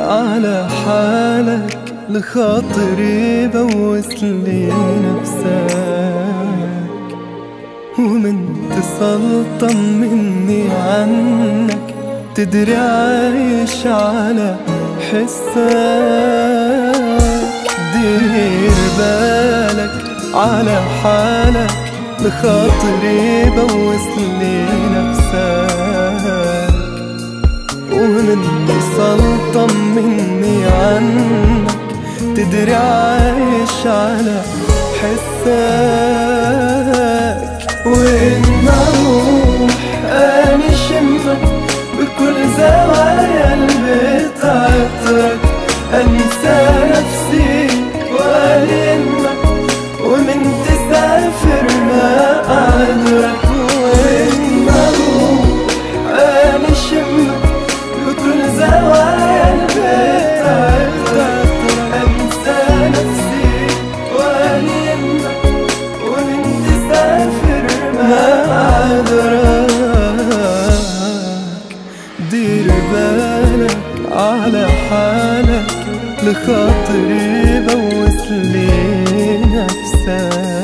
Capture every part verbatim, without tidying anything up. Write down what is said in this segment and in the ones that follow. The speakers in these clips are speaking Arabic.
على حالك لخاطري بوسلي نفسك، ومن تصل طمني عنك تدري عايش على حسك. دير بالك على حالك لخاطري بوسلي نفسك، ومن تصل طمني عنك تدري عايش على حسك. وإن أروح أني شمك بكل زوايا البيت عطرك، أنسى نفسي وألمك ومن تسافر ما أعذرك. وإن أروح أني شمك بكل زوايا البيت عطرك، أنسى نفسي وألمك ومن تسافر ما أعذرك. دير بالك على حالك لخاطري بوسلي نفسك.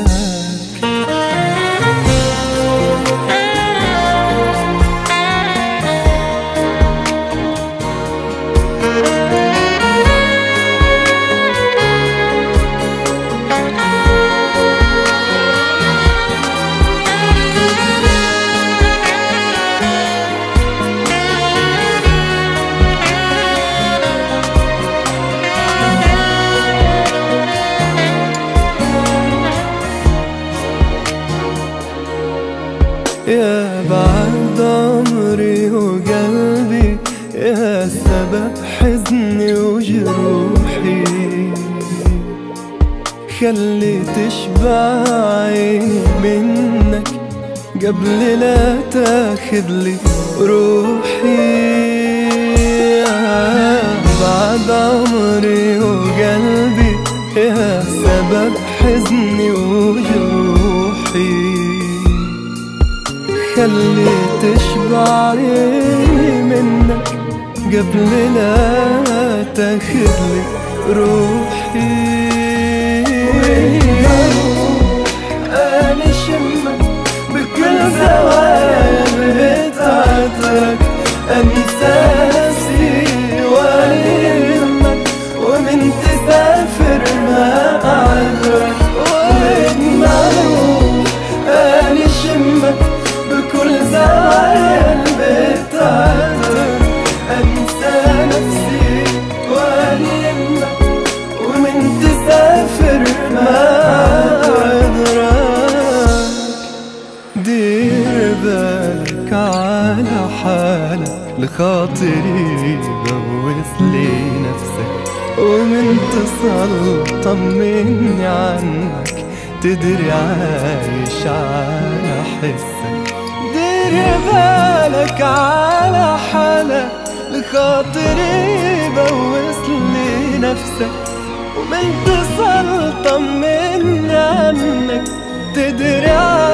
يا بعد عمري وقلبي، يا سبب حزني وجروحي، خلي تشبع عيني منك قبل لا تاخذ لي روحي. يا بعد عمري وقلبي، يا سبب حزني وجروحي، خلي تشبع عيني منك قبل لا تاخذ لي روحي. أنا شمك بكل زوايا البيت عطرك، أنسى نفسي وألمك ومن تسافر ما أعذرك. وإن أروح أنا شمك بكل زوايا البيت عطرك، أنسى نفسي وألمك ومن تسافر ما أعذرك. دير بالك على حالك لخاطري بوسلي نفسك، ومن تصل طمني عنك تدري عايش على حسك. دير بالك على حالك لخاطري بوسلي نفسك، ومن تصل طمني عنك تدري